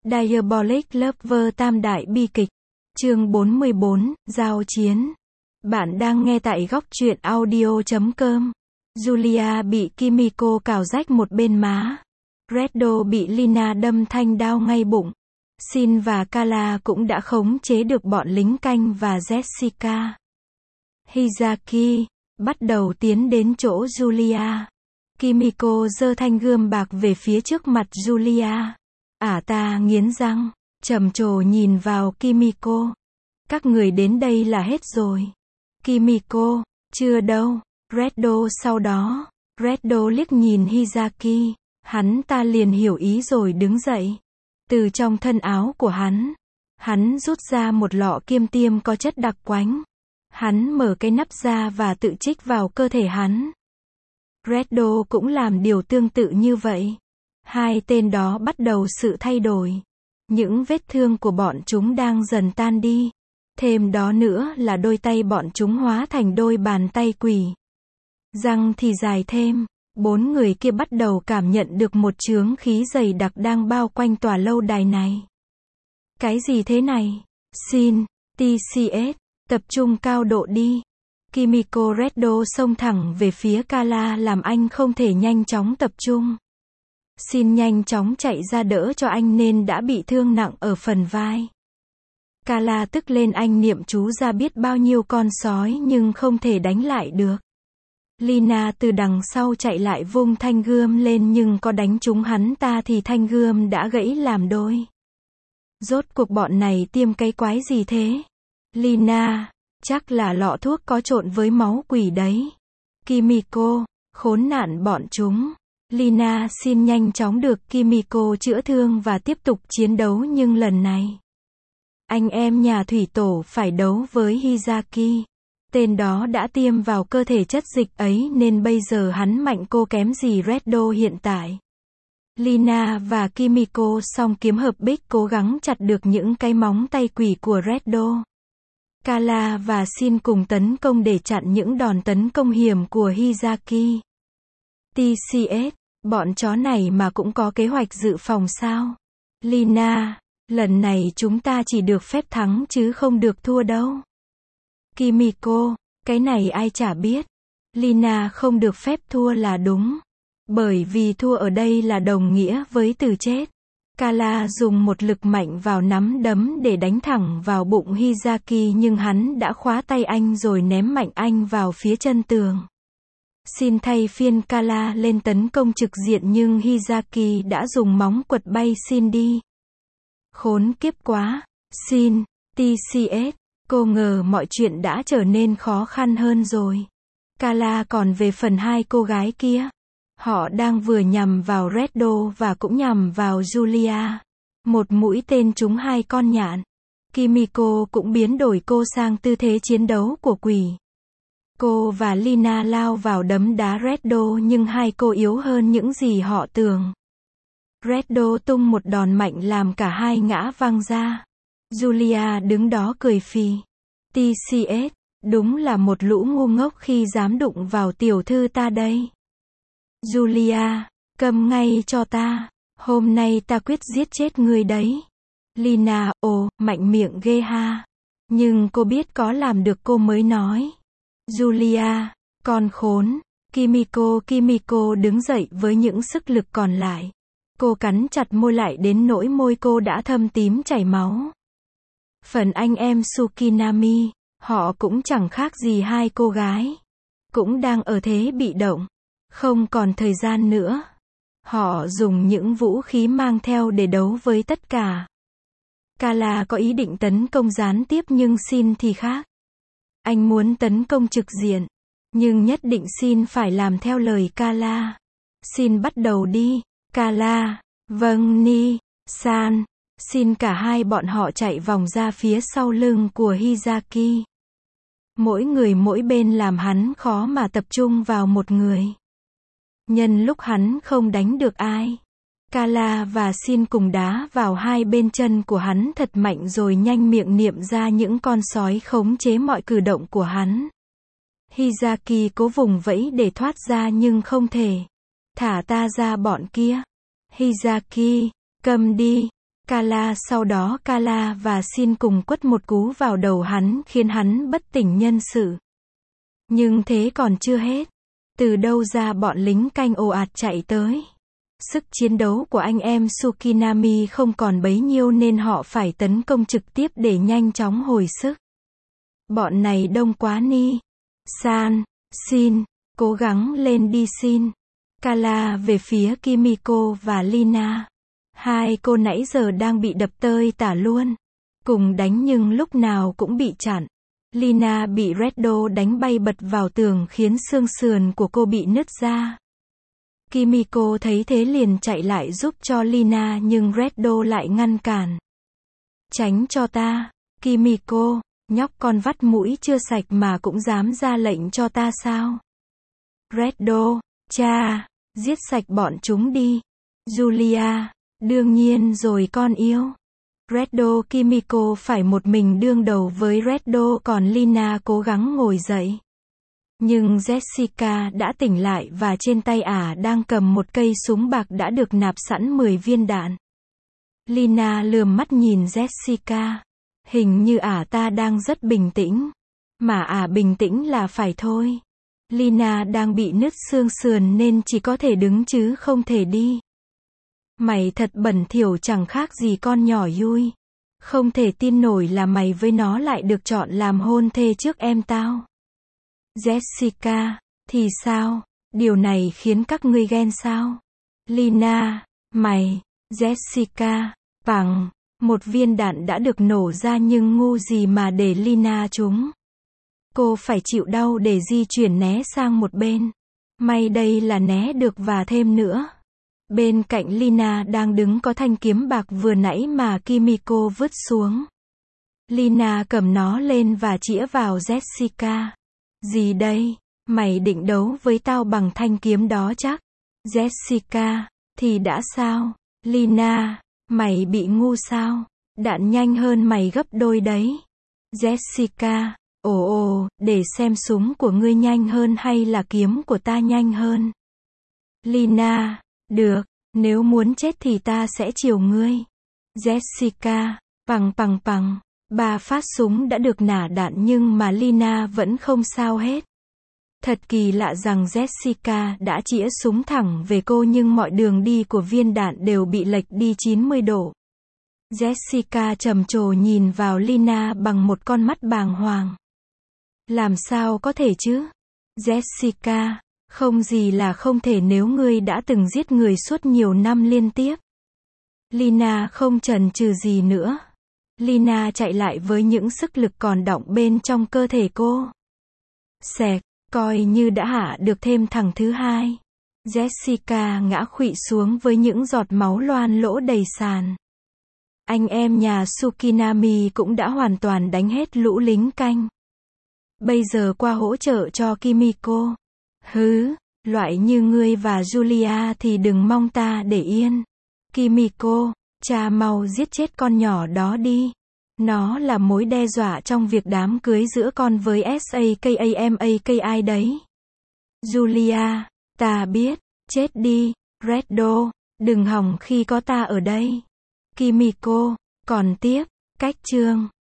Diabolic Lover tam đại bi kịch. Chương 44, Giao chiến. Bạn đang nghe tại góc truyện audio.com. Julia bị Kimiko cào rách một bên má. Reddo bị Lina đâm thanh đao ngay bụng. Shin và Kala cũng đã khống chế được bọn lính canh và Jessica. Hizaki bắt đầu tiến đến chỗ Julia. Kimiko giơ thanh gươm bạc về phía trước mặt Julia. Ta nghiến răng, trầm trồ nhìn vào Kimiko. Các người đến đây là hết rồi. Kimiko, chưa đâu. Reddo sau đó. Reddo liếc nhìn Hizaki. Hắn ta liền hiểu ý rồi đứng dậy. Từ trong thân áo của hắn rút ra một lọ kim tiêm có chất đặc quánh. Hắn mở cái nắp ra và tự trích vào cơ thể hắn. Reddo cũng làm điều tương tự như vậy. Hai tên đó bắt đầu sự thay đổi. Những vết thương của bọn chúng đang dần tan đi. Thêm đó nữa là đôi tay bọn chúng hóa thành đôi bàn tay quỷ. Răng thì dài thêm. 4 người kia bắt đầu cảm nhận được một chướng khí dày đặc đang bao quanh tòa lâu đài này. Cái gì thế này? Shin, TCS, tập trung cao độ đi. Kimiko Reddo xông thẳng về phía Kala làm anh không thể nhanh chóng tập trung. Shin nhanh chóng chạy ra đỡ cho anh nên đã bị thương nặng ở phần vai. Kala tức lên anh niệm chú ra biết bao nhiêu con sói nhưng không thể đánh lại được. Lina từ đằng sau chạy lại vung thanh gươm lên nhưng có đánh trúng hắn ta thì thanh gươm đã gãy làm đôi. Rốt cuộc bọn này tiêm cái quái gì thế? Lina, chắc là lọ thuốc có trộn với máu quỷ đấy. Kimiko, khốn nạn bọn chúng. Lina xin nhanh chóng được Kimiko chữa thương và tiếp tục chiến đấu nhưng lần này anh em nhà thủy tổ phải đấu với Hizaki. Tên đó đã tiêm vào cơ thể chất dịch ấy nên bây giờ hắn mạnh cô kém gì Reddo hiện tại. Lina và Kimiko song kiếm hợp bích cố gắng chặt được những cái móng tay quỷ của Reddo. Kala và Shin cùng tấn công để chặn những đòn tấn công hiểm của Hizaki. TCS, bọn chó này mà cũng có kế hoạch dự phòng sao? Lina, lần này chúng ta chỉ được phép thắng chứ không được thua đâu. Kimiko, cái này ai chả biết. Lina không được phép thua là đúng. Bởi vì thua ở đây là đồng nghĩa với từ chết. Kala dùng một lực mạnh vào nắm đấm để đánh thẳng vào bụng Hizaki nhưng hắn đã khóa tay anh rồi ném mạnh anh vào phía chân tường. Shin thay phiên Kala lên tấn công trực diện nhưng Hizaki đã dùng móng quật bay Shin đi. Khốn kiếp quá. Shin, TCS, cô ngờ mọi chuyện đã trở nên khó khăn hơn rồi. Kala còn về phần hai cô gái kia. Họ đang vừa nhằm vào Reddo và cũng nhằm vào Julia. Một mũi tên trúng hai con nhạn. Kimiko cũng biến đổi cô sang tư thế chiến đấu của quỷ. Cô và Lina lao vào đấm đá Reddo nhưng hai cô yếu hơn những gì họ tưởng. Reddo tung một đòn mạnh làm cả hai ngã văng ra. Julia đứng đó cười phì. TCS, đúng là một lũ ngu ngốc khi dám đụng vào tiểu thư ta đây. Julia, câm ngay cho ta. Hôm nay ta quyết giết chết ngươi đấy. Lina, mạnh miệng ghê ha. Nhưng cô biết có làm được cô mới nói. Julia, con khốn. Kimiko đứng dậy với những sức lực còn lại. Cô cắn chặt môi lại đến nỗi môi cô đã thâm tím chảy máu. Phần anh em Tsukinami, họ cũng chẳng khác gì hai cô gái. Cũng đang ở thế bị động. Không còn thời gian nữa. Họ dùng những vũ khí mang theo để đấu với tất cả. Kala có ý định tấn công gián tiếp nhưng Shin thì khác. Anh muốn tấn công trực diện. Nhưng nhất định Shin phải làm theo lời Kala. Shin bắt đầu đi. Kala, vâng Ni-san. Shin cả hai bọn họ chạy vòng ra phía sau lưng của Hizaki. Mỗi người mỗi bên làm hắn khó mà tập trung vào một người. Nhân lúc hắn không đánh được ai, Kala và Shin cùng đá vào hai bên chân của hắn thật mạnh rồi nhanh miệng niệm ra những con sói khống chế mọi cử động của hắn. Hizaki cố vùng vẫy để thoát ra nhưng không thể. Thả ta ra bọn kia. Hizaki, câm đi. Sau đó Kala và Shin cùng quất một cú vào đầu hắn khiến hắn bất tỉnh nhân sự. Nhưng thế còn chưa hết. Từ đâu ra bọn lính canh ồ ạt chạy tới. Sức chiến đấu của anh em Tsukinami không còn bấy nhiêu nên họ phải tấn công trực tiếp để nhanh chóng hồi sức. Bọn này đông quá ni. Shin, cố gắng lên đi Shin. Kala về phía Kimiko và Lina. Hai cô nãy giờ đang bị đập tơi tả luôn. Cùng đánh nhưng lúc nào cũng bị chặn. Lina bị Reddo đánh bay bật vào tường khiến xương sườn của cô bị nứt ra. Kimiko thấy thế liền chạy lại giúp cho Lina nhưng Reddo lại ngăn cản. Tránh cho ta, Kimiko, nhóc con vắt mũi chưa sạch mà cũng dám ra lệnh cho ta sao? Reddo, cha, giết sạch bọn chúng đi. Julia, đương nhiên rồi con yêu. Reddo Kimiko phải một mình đương đầu với Reddo còn Lina cố gắng ngồi dậy. Nhưng Jessica đã tỉnh lại và trên tay ả đang cầm một cây súng bạc đã được nạp sẵn 10 viên đạn. Lina lườm mắt nhìn Jessica. Hình như ả ta đang rất bình tĩnh. Mà ả bình tĩnh là phải thôi. Lina đang bị nứt xương sườn nên chỉ có thể đứng chứ không thể đi. Mày thật bẩn thỉu chẳng khác gì con nhỏ Yui. Không thể tin nổi là mày với nó lại được chọn làm hôn thê trước em tao. Jessica, thì sao? Điều này khiến các ngươi ghen sao? Lina, mày, Jessica, bằng, một viên đạn đã được nổ ra nhưng ngu gì mà để Lina trúng. Cô phải chịu đau để di chuyển né sang một bên. May đây là né được và thêm nữa. Bên cạnh Lina đang đứng có thanh kiếm bạc vừa nãy mà Kimiko vứt xuống. Lina cầm nó lên và chĩa vào Jessica. Gì đây? Mày định đấu với tao bằng thanh kiếm đó chắc? Jessica, thì đã sao? Lina, mày bị ngu sao? Đạn nhanh hơn mày gấp đôi đấy. Jessica, để xem súng của ngươi nhanh hơn hay là kiếm của ta nhanh hơn. Lina, được, nếu muốn chết thì ta sẽ chiều ngươi. Jessica, bằng. 3 phát súng đã được nả đạn nhưng mà Lina vẫn không sao hết. Thật kỳ lạ rằng Jessica đã chĩa súng thẳng về cô nhưng mọi đường đi của viên đạn đều bị lệch đi 90 độ. Jessica trầm trồ nhìn vào Lina bằng một con mắt bàng hoàng. Làm sao có thể chứ? Jessica, không gì là không thể nếu ngươi đã từng giết người suốt nhiều năm liên tiếp. Lina không chần chừ gì nữa. Lina chạy lại với những sức lực còn đọng bên trong cơ thể cô. Xẹt, coi như đã hạ được thêm thằng thứ hai. Jessica ngã khuỵu xuống với những giọt máu loang lỗ đầy sàn. Anh em nhà Tsukinami cũng đã hoàn toàn đánh hết lũ lính canh. Bây giờ qua hỗ trợ cho Kimiko. Hứ, loại như ngươi và Julia thì đừng mong ta để yên. Kimiko, cha mau giết chết con nhỏ đó đi. Nó là mối đe dọa trong việc đám cưới giữa con với Sakamakai đấy. Julia, ta biết, chết đi, Reddo, đừng hòng khi có ta ở đây. Kimiko, còn tiếp, cách chương.